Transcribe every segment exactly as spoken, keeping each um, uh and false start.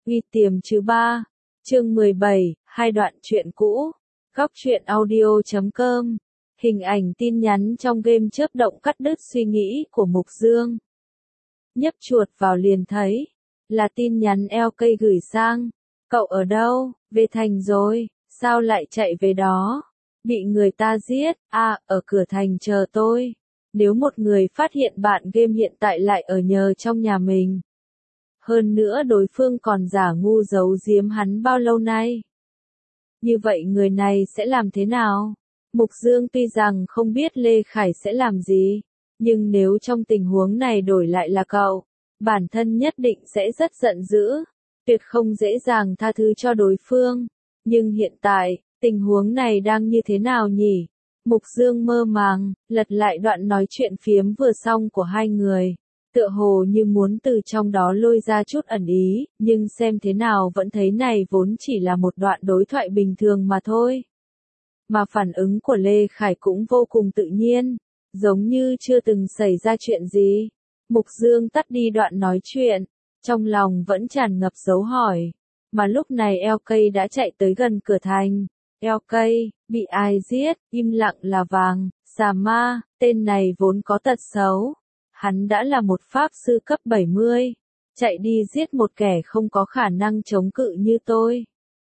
Uy tiềm chứ ba. Chương mười bảy, hai đoạn truyện cũ. Góc truyện audio chấm com. Hình ảnh tin nhắn trong game chớp động cắt đứt suy nghĩ của Mục Dương. Nhấp chuột vào liền thấy. Là tin nhắn lờ ca gửi sang. Cậu ở đâu? Về thành rồi. Sao lại chạy về đó? Bị người ta giết. À, ở cửa thành chờ tôi. Nếu một người phát hiện bạn game hiện tại lại ở nhờ trong nhà mình. Hơn nữa đối phương còn giả ngu giấu giếm hắn bao lâu nay. Như vậy người này sẽ làm thế nào? Mục Dương tuy rằng không biết Lê Khải sẽ làm gì, nhưng nếu trong tình huống này đổi lại là cậu, bản thân nhất định sẽ rất giận dữ, tuyệt không dễ dàng tha thứ cho đối phương. Nhưng hiện tại, tình huống này đang như thế nào nhỉ? Mục Dương mơ màng, lật lại đoạn nói chuyện phiếm vừa xong của hai người. Tựa hồ như muốn từ trong đó lôi ra chút ẩn ý, nhưng xem thế nào vẫn thấy này vốn chỉ là một đoạn đối thoại bình thường mà thôi. Mà phản ứng của Lê Khải cũng vô cùng tự nhiên, giống như chưa từng xảy ra chuyện gì. Mục Dương tắt đi đoạn nói chuyện, trong lòng vẫn tràn ngập dấu hỏi. Mà lúc này lờ ca đã chạy tới gần cửa thành. lờ ca, bị ai giết, im lặng là vàng, xà ma, tên này vốn có tật xấu. Hắn đã là một pháp sư cấp bảy mươi, chạy đi giết một kẻ không có khả năng chống cự như tôi.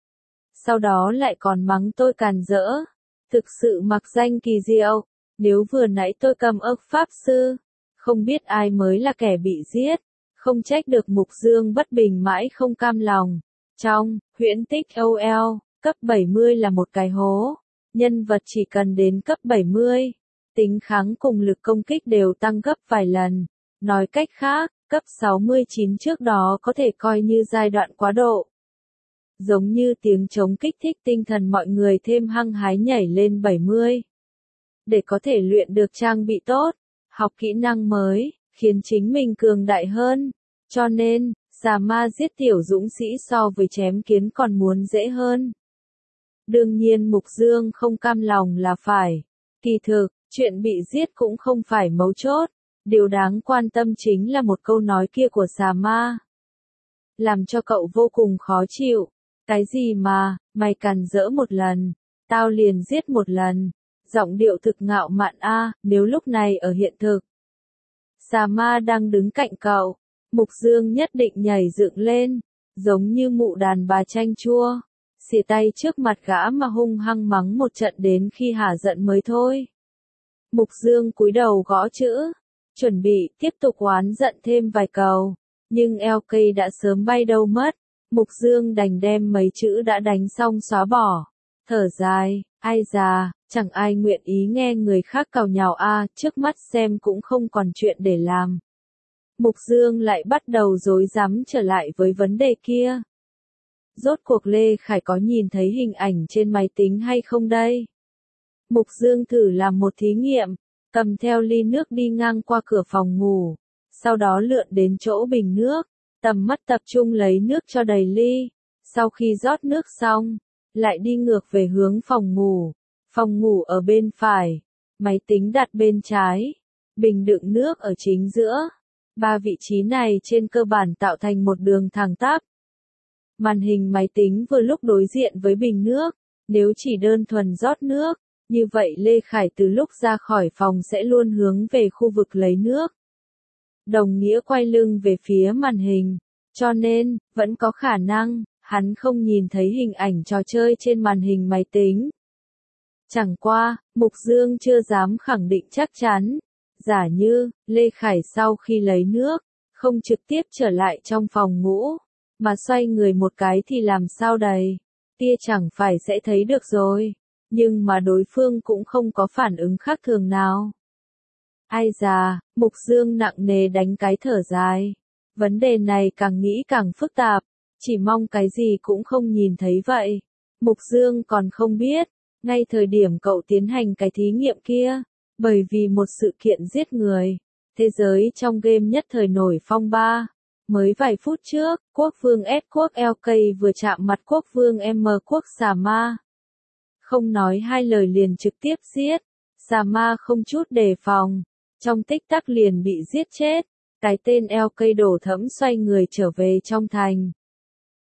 Sau đó lại còn mắng tôi càn rỡ, thực sự mặc danh kỳ diệu, nếu vừa nãy tôi cầm ức pháp sư, không biết ai mới là kẻ bị giết, không trách được Mục Dương bất bình mãi không cam lòng. Trong huyễn tích o lờ, cấp bảy mươi là một cái hố, nhân vật chỉ cần đến cấp bảy mươi. Tính kháng cùng lực công kích đều tăng gấp vài lần. Nói cách khác, cấp sáu mươi chín trước đó có thể coi như giai đoạn quá độ. Giống như tiếng trống kích thích tinh thần mọi người thêm hăng hái nhảy lên bảy mươi. Để có thể luyện được trang bị tốt, học kỹ năng mới, khiến chính mình cường đại hơn. Cho nên, xà ma giết tiểu dũng sĩ so với chém kiến còn muốn dễ hơn. Đương nhiên Mục Dương không cam lòng là phải. Kỳ thực, chuyện bị giết cũng không phải mấu chốt, điều đáng quan tâm chính là một câu nói kia của xà ma. Làm cho cậu vô cùng khó chịu, cái gì mà, mày càn rỡ một lần, tao liền giết một lần, giọng điệu thực ngạo mạn a. Nếu lúc này ở hiện thực. Xà ma đang đứng cạnh cậu, Mục Dương nhất định nhảy dựng lên, giống như mụ đàn bà chanh chua, xỉa tay trước mặt gã mà hung hăng mắng một trận đến khi hả giận mới thôi. Mục Dương cúi đầu gõ chữ, chuẩn bị tiếp tục oán giận thêm vài câu, nhưng lờ ca đã sớm bay đâu mất. Mục Dương đành đem mấy chữ đã đánh xong xóa bỏ, thở dài, ai già, chẳng ai nguyện ý nghe người khác càu nhàu a, trước mắt xem cũng không còn chuyện để làm. Mục Dương lại bắt đầu rối rắm trở lại với vấn đề kia. Rốt cuộc Lê Khải có nhìn thấy hình ảnh trên máy tính hay không đây? Mục Dương thử làm một thí nghiệm, cầm theo ly nước đi ngang qua cửa phòng ngủ, sau đó lượn đến chỗ bình nước, tầm mắt tập trung lấy nước cho đầy ly, sau khi rót nước xong, lại đi ngược về hướng phòng ngủ, phòng ngủ ở bên phải, máy tính đặt bên trái, bình đựng nước ở chính giữa, ba vị trí này trên cơ bản tạo thành một đường thẳng tắp. Màn hình máy tính vừa lúc đối diện với bình nước, nếu chỉ đơn thuần rót nước, như vậy Lê Khải từ lúc ra khỏi phòng sẽ luôn hướng về khu vực lấy nước. Đồng nghĩa quay lưng về phía màn hình, cho nên, vẫn có khả năng, hắn không nhìn thấy hình ảnh trò chơi trên màn hình máy tính. Chẳng qua, Mục Dương chưa dám khẳng định chắc chắn, giả như, Lê Khải sau khi lấy nước, không trực tiếp trở lại trong phòng ngủ, mà xoay người một cái thì làm sao đây, tia chẳng phải sẽ thấy được rồi. Nhưng mà đối phương cũng không có phản ứng khác thường nào. Ai già, Mục Dương nặng nề đánh cái thở dài. Vấn đề này càng nghĩ càng phức tạp, chỉ mong cái gì cũng không nhìn thấy vậy. Mục Dương còn không biết, ngay thời điểm cậu tiến hành cái thí nghiệm kia, bởi vì một sự kiện giết người, thế giới trong game nhất thời nổi phong ba. Mới vài phút trước, quốc vương S quốc lờ ca vừa chạm mặt quốc vương M quốc xà ma. Không nói hai lời liền trực tiếp giết, xà ma không chút đề phòng, trong tích tắc liền bị giết chết, cái tên lờ ca đổ thẫm xoay người trở về trong thành.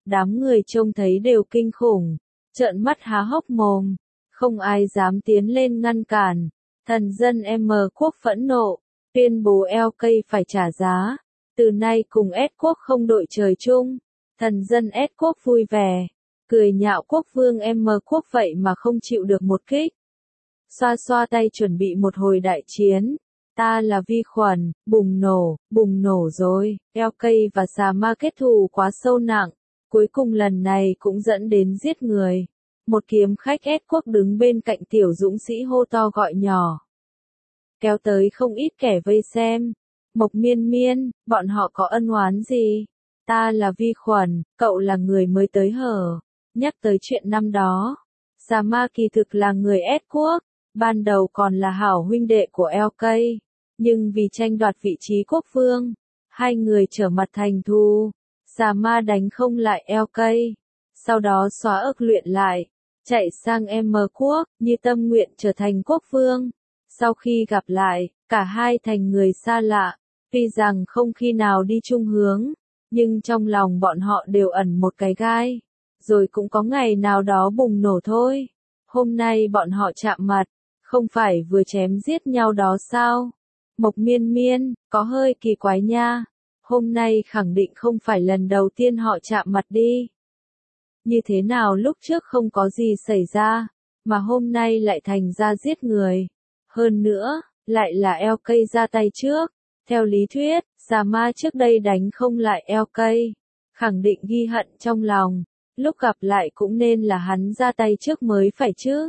Đám người trông thấy đều kinh khủng, trợn mắt há hốc mồm, không ai dám tiến lên ngăn cản. Thần dân M quốc phẫn nộ, tuyên bố L K phải trả giá, từ nay cùng S quốc không đội trời chung. Thần dân S quốc vui vẻ, cười nhạo quốc vương M quốc vậy mà không chịu được một kích. Xoa xoa tay chuẩn bị một hồi đại chiến. Ta là vi khuẩn, bùng nổ, bùng nổ rồi. L K và xà ma kết thù quá sâu nặng, cuối cùng lần này cũng dẫn đến giết người. Một kiếm khách S quốc đứng bên cạnh tiểu dũng sĩ hô to gọi nhỏ, kéo tới không ít kẻ vây xem. Mộc Miên Miên, bọn họ có ân oán gì? Ta là vi khuẩn, cậu là người mới tới hở? Nhắc tới chuyện năm đó, xà ma kỳ thực là người S quốc, ban đầu còn là hảo huynh đệ của L K, nhưng vì tranh đoạt vị trí quốc vương, hai người trở mặt thành thù. Xà ma đánh không lại L K, sau đó xóa ước luyện lại, chạy sang M quốc, như tâm nguyện trở thành quốc vương. Sau khi gặp lại, cả hai thành người xa lạ, tuy rằng không khi nào đi chung hướng, nhưng trong lòng bọn họ đều ẩn một cái gai, rồi cũng có ngày nào đó bùng nổ thôi. Hôm nay bọn họ chạm mặt, không phải vừa chém giết nhau đó sao? Mộc Miên Miên, có hơi kỳ quái nha, hôm nay khẳng định không phải lần đầu tiên họ chạm mặt đi. Như thế nào lúc trước không có gì xảy ra, mà hôm nay lại thành ra giết người. Hơn nữa, lại là L K ra tay trước. Theo lý thuyết, xà ma trước đây đánh không lại L K, khẳng định ghi hận trong lòng, lúc gặp lại cũng nên là hắn ra tay trước mới phải chứ.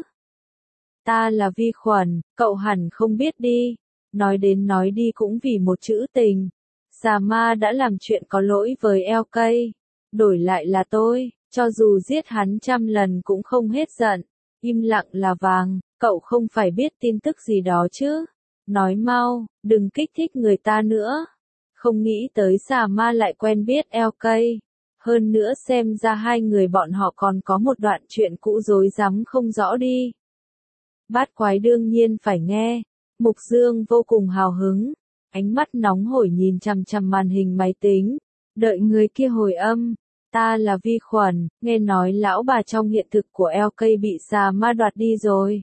Ta là vi khuẩn, cậu hẳn không biết đi. Nói đến nói đi cũng vì một chữ tình. Xà ma đã làm chuyện có lỗi với L K, đổi lại là tôi, cho dù giết hắn trăm lần cũng không hết giận. Im lặng là vàng, cậu không phải biết tin tức gì đó chứ? Nói mau, đừng kích thích người ta nữa. Không nghĩ tới xà ma lại quen biết L K. Hơn nữa xem ra hai người bọn họ còn có một đoạn chuyện cũ rối rắm không rõ đi. Bát quái đương nhiên phải nghe. Mục Dương vô cùng hào hứng, ánh mắt nóng hổi nhìn chằm chằm màn hình máy tính, đợi người kia hồi âm. Ta là vi khuẩn, nghe nói lão bà trong hiện thực của L K bị xà ma đoạt đi rồi.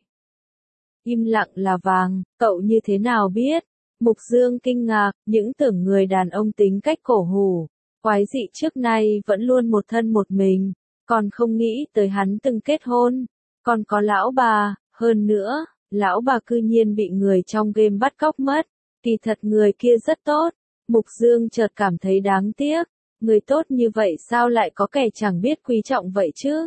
Im lặng là vàng, cậu như thế nào biết? Mục Dương kinh ngạc, những tưởng người đàn ông tính cách cổ hủ, quái dị trước nay vẫn luôn một thân một mình, còn không nghĩ tới hắn từng kết hôn, còn có lão bà, hơn nữa, lão bà cư nhiên bị người trong game bắt cóc mất, kỳ thật người kia rất tốt. Mục Dương chợt cảm thấy đáng tiếc, người tốt như vậy sao lại có kẻ chẳng biết quý trọng vậy chứ?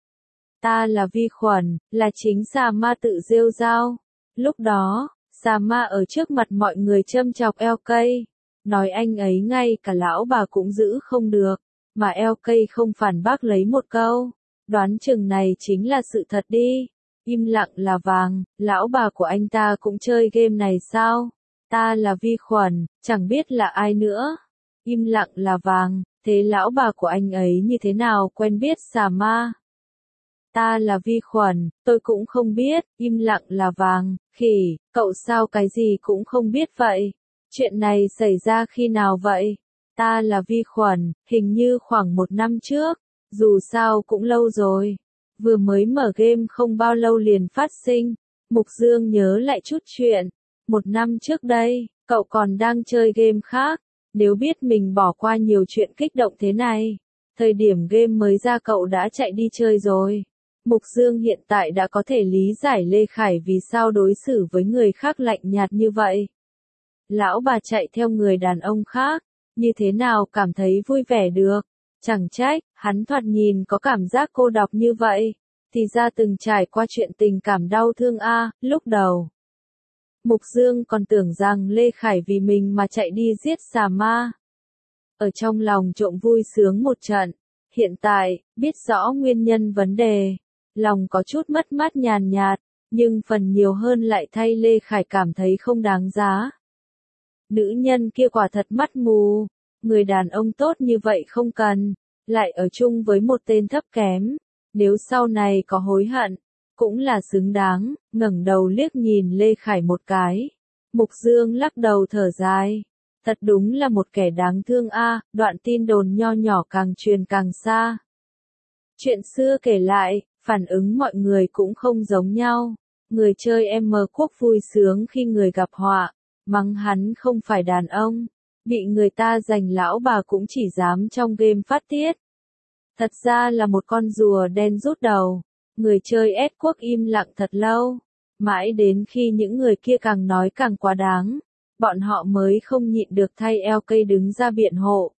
Ta là vi khuẩn, là chính xà ma tự rêu rao. Lúc đó, xà ma ở trước mặt mọi người châm chọc L K, nói anh ấy ngay cả lão bà cũng giữ không được, mà L K không phản bác lấy một câu, đoán chừng này chính là sự thật đi. Im lặng là vàng, lão bà của anh ta cũng chơi game này sao? Ta là vi khuẩn, chẳng biết là ai nữa. Im lặng là vàng, thế lão bà của anh ấy như thế nào quen biết xà ma? Ta là vi khuẩn, tôi cũng không biết. Im lặng là vàng, khỉ, cậu sao cái gì cũng không biết vậy? Chuyện này xảy ra khi nào vậy? Ta là vi khuẩn, hình như khoảng một năm trước, dù sao cũng lâu rồi. Vừa mới mở game không bao lâu liền phát sinh. Mục Dương nhớ lại chút chuyện. Một năm trước đây, cậu còn đang chơi game khác. Nếu biết mình bỏ qua nhiều chuyện kích động thế này, thời điểm game mới ra cậu đã chạy đi chơi rồi. Mục Dương hiện tại đã có thể lý giải Lê Khải vì sao đối xử với người khác lạnh nhạt như vậy. Lão bà chạy theo người đàn ông khác, như thế nào cảm thấy vui vẻ được? Chẳng trách, hắn thoạt nhìn có cảm giác cô độc như vậy, thì ra từng trải qua chuyện tình cảm đau thương a. Lúc đầu, Mục Dương còn tưởng rằng Lê Khải vì mình mà chạy đi giết xà ma. Ở trong lòng trộm vui sướng một trận, hiện tại, biết rõ nguyên nhân vấn đề, lòng có chút mất mát nhàn nhạt, nhưng phần nhiều hơn lại thay Lê Khải cảm thấy không đáng giá. Nữ nhân kia quả thật mắt mù, người đàn ông tốt như vậy không cần, lại ở chung với một tên thấp kém, nếu sau này có hối hận, cũng là xứng đáng. Ngẩng đầu liếc nhìn Lê Khải một cái. Mục Dương lắc đầu thở dài, thật đúng là một kẻ đáng thương a. Đoạn tin đồn nho nhỏ càng truyền càng xa. Chuyện xưa kể lại, phản ứng mọi người cũng không giống nhau. Người chơi M Quốc vui sướng khi người gặp họa, mắng hắn không phải đàn ông. Bị người ta giành lão bà cũng chỉ dám trong game phát tiết. Thật ra là một con rùa đen rút đầu. Người chơi S Quốc im lặng thật lâu. Mãi đến khi những người kia càng nói càng quá đáng, bọn họ mới không nhịn được thay L K đứng ra biện hộ.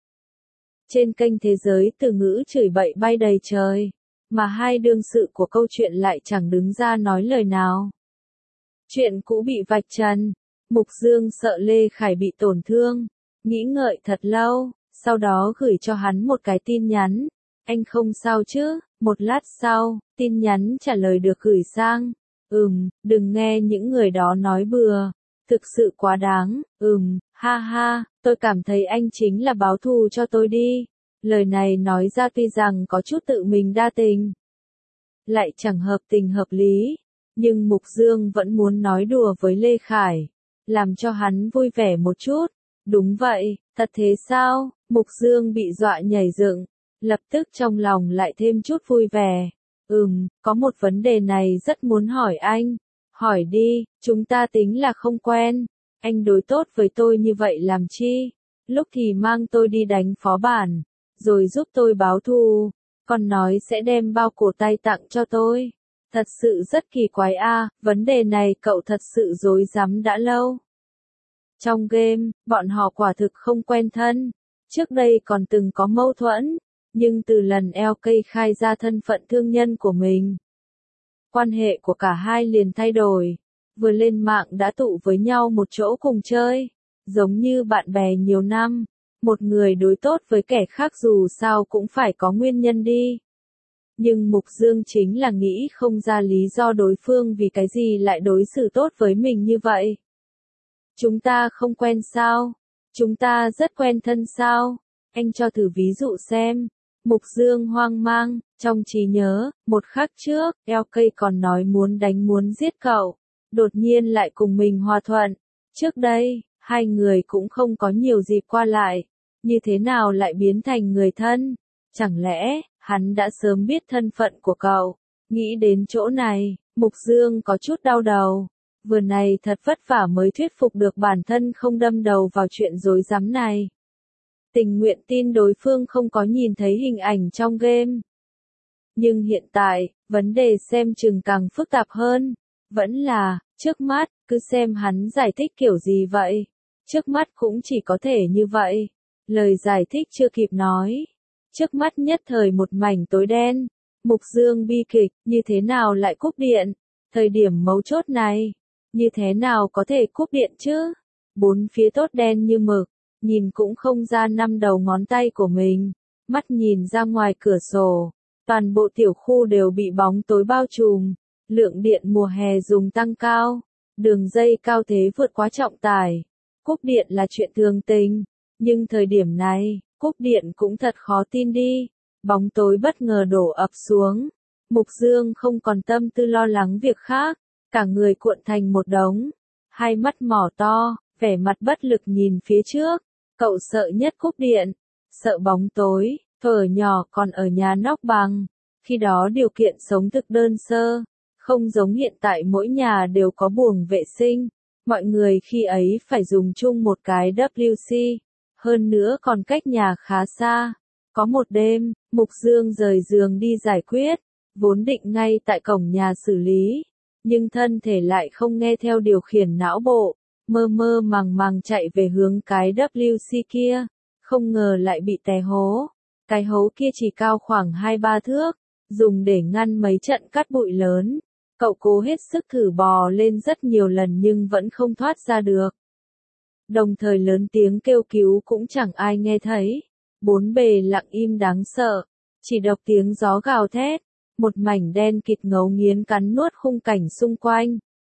Trên kênh Thế giới từ ngữ chửi bậy bay đầy trời, mà hai đương sự của câu chuyện lại chẳng đứng ra nói lời nào. Chuyện cũ bị vạch trần, Mục Dương sợ Lê Khải bị tổn thương, nghĩ ngợi thật lâu, sau đó gửi cho hắn một cái tin nhắn. Anh không sao chứ? Một lát sau, tin nhắn trả lời được gửi sang. Ừm, đừng nghe những người đó nói bừa. Thực sự quá đáng, ừm, ha ha, tôi cảm thấy anh chính là báo thù cho tôi đi. Lời này nói ra tuy rằng có chút tự mình đa tình, lại chẳng hợp tình hợp lý, nhưng Mục Dương vẫn muốn nói đùa với Lê Khải, làm cho hắn vui vẻ một chút. Đúng vậy, thật thế sao? Mục Dương bị dọa nhảy dựng, lập tức trong lòng lại thêm chút vui vẻ. Ừm, có một vấn đề này rất muốn hỏi anh. Hỏi đi, chúng ta tính là không quen. Anh đối tốt với tôi như vậy làm chi? Lúc thì mang tôi đi đánh phó bản, rồi giúp tôi báo thù, còn nói sẽ đem bao cổ tay tặng cho tôi. Thật sự rất kỳ quái a, vấn đề này cậu thật sự rối rắm đã lâu. Trong game, bọn họ quả thực không quen thân. Trước đây còn từng có mâu thuẫn, nhưng từ lần L K khai ra thân phận thương nhân của mình, quan hệ của cả hai liền thay đổi. Vừa lên mạng đã tụ với nhau một chỗ cùng chơi, giống như bạn bè nhiều năm. Một người đối tốt với kẻ khác dù sao cũng phải có nguyên nhân đi. Nhưng Mục Dương chính là nghĩ không ra lý do đối phương vì cái gì lại đối xử tốt với mình như vậy. Chúng ta không quen sao? Chúng ta rất quen thân sao? Anh cho thử ví dụ xem. Mục Dương hoang mang, trong trí nhớ, một khắc trước, L K còn nói muốn đánh muốn giết cậu, đột nhiên lại cùng mình hòa thuận. Trước đây, hai người cũng không có nhiều dịp qua lại, như thế nào lại biến thành người thân? Chẳng lẽ, hắn đã sớm biết thân phận của cậu? Nghĩ đến chỗ này, Mục Dương có chút đau đầu. Vừa này thật vất vả mới thuyết phục được bản thân không đâm đầu vào chuyện rối rắm này. Tình nguyện tin đối phương không có nhìn thấy hình ảnh trong game. Nhưng hiện tại, vấn đề xem chừng càng phức tạp hơn. Vẫn là, trước mắt, cứ xem hắn giải thích kiểu gì vậy. Trước mắt cũng chỉ có thể như vậy. Lời giải thích chưa kịp nói. Trước mắt nhất thời một mảnh tối đen. Mục Dương bi kịch, như thế nào lại cúp điện? Thời điểm mấu chốt này, như thế nào có thể cúp điện chứ? Bốn phía tốt đen như mực, nhìn cũng không ra năm đầu ngón tay của mình. Mắt nhìn ra ngoài cửa sổ, toàn bộ tiểu khu đều bị bóng tối bao trùm. Lượng điện mùa hè dùng tăng cao, đường dây cao thế vượt quá trọng tải. Cúp điện là chuyện thường tình, nhưng thời điểm này, cúp điện cũng thật khó tin đi. Bóng tối bất ngờ đổ ập xuống. Mục Dương không còn tâm tư lo lắng việc khác, cả người cuộn thành một đống, hai mắt mỏ to, vẻ mặt bất lực nhìn phía trước. Cậu sợ nhất cúp điện, sợ bóng tối, thuở nhỏ còn ở nhà nóc bằng, khi đó điều kiện sống thực đơn sơ, không giống hiện tại mỗi nhà đều có buồng vệ sinh, mọi người khi ấy phải dùng chung một cái W C, hơn nữa còn cách nhà khá xa. Có một đêm, Mục Dương rời giường đi giải quyết, vốn định ngay tại cổng nhà xử lý, nhưng thân thể lại không nghe theo điều khiển não bộ, mơ mơ màng màng chạy về hướng cái W C kia, không ngờ lại bị té hố. Cái hố kia chỉ cao khoảng hai ba thước, dùng để ngăn mấy trận cát bụi lớn. Cậu cố hết sức thử bò lên rất nhiều lần nhưng vẫn không thoát ra được. Đồng thời lớn tiếng kêu cứu cũng chẳng ai nghe thấy. Bốn bề lặng im đáng sợ, chỉ độc tiếng gió gào thét, một mảnh đen kịt ngấu nghiến cắn nuốt khung cảnh xung quanh.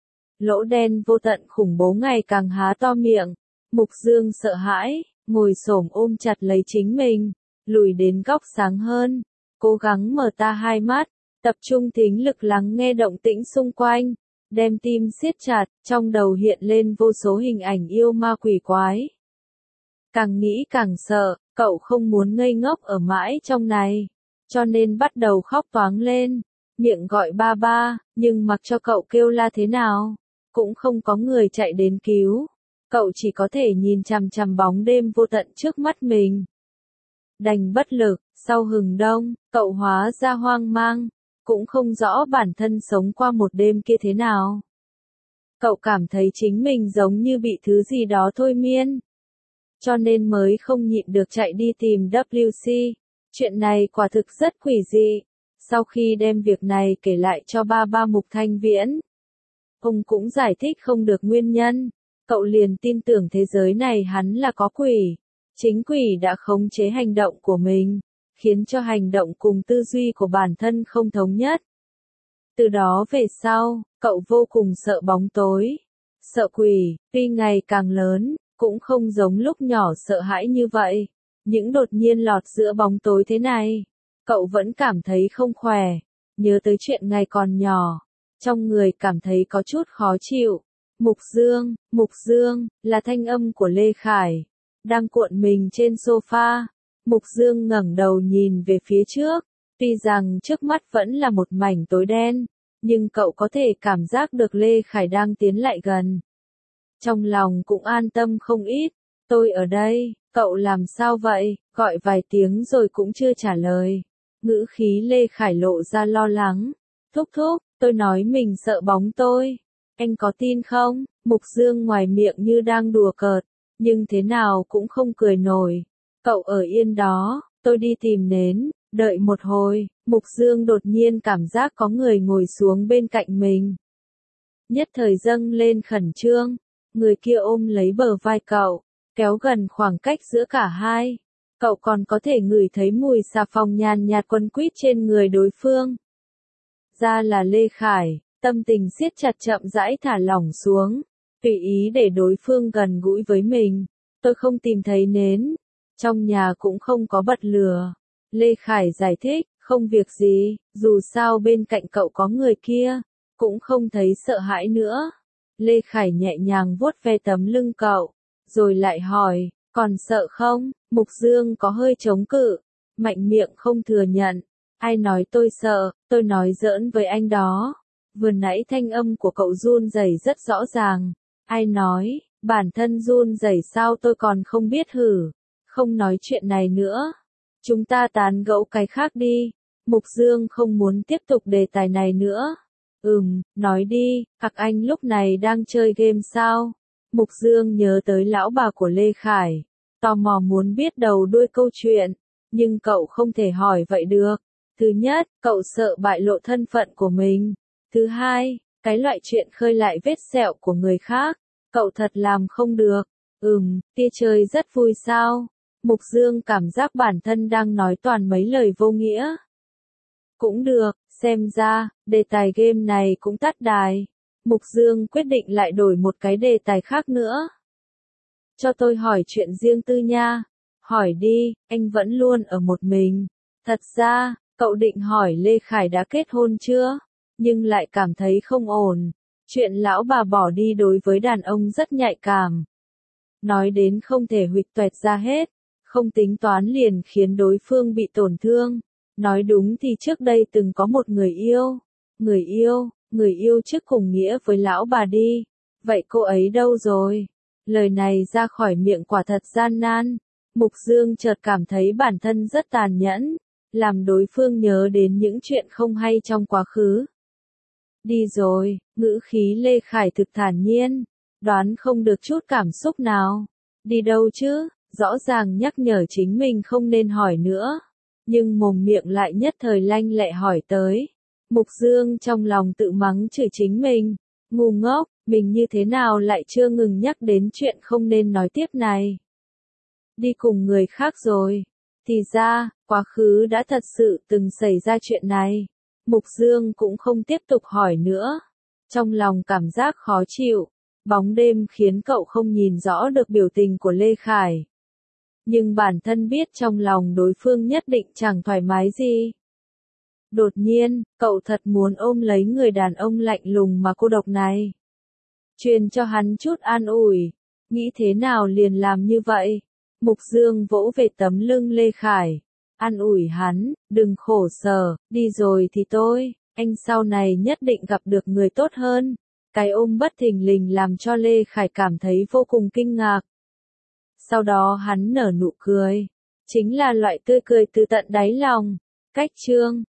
Lỗ đen vô tận khủng bố ngày càng há to miệng, Mục Dương sợ hãi, ngồi xổm ôm chặt lấy chính mình, lùi đến góc sáng hơn, cố gắng mở ta hai mắt, tập trung thính lực lắng nghe động tĩnh xung quanh, đem tim siết chặt, trong đầu hiện lên vô số hình ảnh yêu ma quỷ quái. Càng nghĩ càng sợ, cậu không muốn ngây ngốc ở mãi trong này. cho nên bắt đầu khóc toáng lên, miệng gọi ba ba, nhưng mặc cho cậu kêu la thế nào, cũng không có người chạy đến cứu. Cậu chỉ có thể nhìn chằm chằm bóng đêm vô tận trước mắt mình. Đành bất lực, sau hừng đông, cậu hóa ra hoang mang, cũng không rõ bản thân sống qua một đêm kia thế nào. Cậu cảm thấy chính mình giống như bị thứ gì đó thôi miên, cho nên mới không nhịn được chạy đi tìm vê kép xê. Chuyện này quả thực rất quỷ dị. Sau khi đem việc này kể lại cho ba ba Mục Thanh Viễn, ông cũng giải thích không được nguyên nhân. Cậu liền tin tưởng thế giới này hắn là có quỷ. Chính quỷ đã khống chế hành động của mình, khiến cho hành động cùng tư duy của bản thân không thống nhất. Từ đó về sau, cậu vô cùng sợ bóng tối, sợ quỷ, tuy ngày càng lớn, cũng không giống lúc nhỏ sợ hãi như vậy. Những đột nhiên lọt giữa bóng tối thế này, cậu vẫn cảm thấy không khỏe, nhớ tới chuyện ngày còn nhỏ, trong người cảm thấy có chút khó chịu. Mục Dương, Mục Dương, là thanh âm của Lê Khải, đang cuộn mình trên sofa. Mục Dương ngẩng đầu nhìn về phía trước, tuy rằng trước mắt vẫn là một mảnh tối đen, nhưng cậu có thể cảm giác được Lê Khải đang tiến lại gần. Trong lòng cũng an tâm không ít, tôi ở đây, cậu làm sao vậy, gọi vài tiếng rồi cũng chưa trả lời. Ngữ khí Lê Khải lộ ra lo lắng, thúc thúc, tôi nói mình sợ bóng tôi, anh có tin không? Mục Dương ngoài miệng như đang đùa cợt, nhưng thế nào cũng không cười nổi. Cậu ở yên đó, tôi đi tìm nến, đợi một hồi. Mục Dương đột nhiên cảm giác có người ngồi xuống bên cạnh mình. Nhất thời dâng lên khẩn trương, người kia ôm lấy bờ vai cậu, kéo gần khoảng cách giữa cả hai. Cậu còn có thể ngửi thấy mùi xà phòng nhàn nhạt quấn quýt trên người đối phương. Ra là Lê Khải, tâm tình siết chặt chậm rãi thả lỏng xuống, tùy ý để đối phương gần gũi với mình. Tôi không tìm thấy nến, trong nhà cũng không có bật lửa. Lê Khải giải thích, không việc gì, dù sao bên cạnh cậu có người kia, cũng không thấy sợ hãi nữa. Lê Khải nhẹ nhàng vuốt ve tấm lưng cậu, rồi lại hỏi, còn sợ không? Mục Dương có hơi chống cự, mạnh miệng không thừa nhận. Ai nói tôi sợ, tôi nói giỡn với anh đó. Vừa nãy thanh âm của cậu run rẩy rất rõ ràng. Ai nói, bản thân run rẩy sao tôi còn không biết hử. Không nói chuyện này nữa. Chúng ta tán gẫu cái khác đi. Mục Dương không muốn tiếp tục đề tài này nữa. Ừm, nói đi, các anh lúc này đang chơi game sao? Mục Dương nhớ tới lão bà của Lê Khải, tò mò muốn biết đầu đuôi câu chuyện, nhưng cậu không thể hỏi vậy được. Thứ nhất, cậu sợ bại lộ thân phận của mình. Thứ hai, cái loại chuyện khơi lại vết sẹo của người khác, cậu thật làm không được. Ừm, tia chơi rất vui sao? Mục Dương cảm giác bản thân đang nói toàn mấy lời vô nghĩa. Cũng được, xem ra, đề tài game này cũng tắt đài. Mục Dương quyết định lại đổi một cái đề tài khác nữa. Cho tôi hỏi chuyện riêng tư nha. Hỏi đi, anh vẫn luôn ở một mình. Thật ra, cậu định hỏi Lê Khải đã kết hôn chưa? Nhưng lại cảm thấy không ổn. Chuyện lão bà bỏ đi đối với đàn ông rất nhạy cảm. Nói đến không thể huỵch toẹt ra hết. Không tính toán liền khiến đối phương bị tổn thương. Nói đúng thì trước đây từng có một người yêu. Người yêu, người yêu trước cùng nghĩa với lão bà đi. Vậy cô ấy đâu rồi? Lời này ra khỏi miệng quả thật gian nan. Mục Dương chợt cảm thấy bản thân rất tàn nhẫn, làm đối phương nhớ đến những chuyện không hay trong quá khứ. Đi rồi, ngữ khí Lê Khải thực thản nhiên, đoán không được chút cảm xúc nào. Đi đâu chứ? Rõ ràng nhắc nhở chính mình không nên hỏi nữa, nhưng mồm miệng lại nhất thời lanh lẹ hỏi tới. Mục Dương trong lòng tự mắng chửi chính mình, ngu ngốc, mình như thế nào lại chưa ngừng nhắc đến chuyện không nên nói tiếp này. Đi cùng người khác rồi. Thì ra, quá khứ đã thật sự từng xảy ra chuyện này. Mục Dương cũng không tiếp tục hỏi nữa. Trong lòng cảm giác khó chịu, bóng đêm khiến cậu không nhìn rõ được biểu tình của Lê Khải. Nhưng bản thân biết trong lòng đối phương nhất định chẳng thoải mái gì. Đột nhiên, cậu thật muốn ôm lấy người đàn ông lạnh lùng mà cô độc này. Truyền cho hắn chút an ủi. Nghĩ thế nào liền làm như vậy. Mục Dương vỗ về tấm lưng Lê Khải. an ủi hắn, đừng khổ sở, đi rồi thì tôi, anh sau này nhất định gặp được người tốt hơn. Cái ôm bất thình lình làm cho Lê Khải cảm thấy vô cùng kinh ngạc. Sau đó hắn nở nụ cười. Chính là loại tươi cười từ tận đáy lòng. Cách chương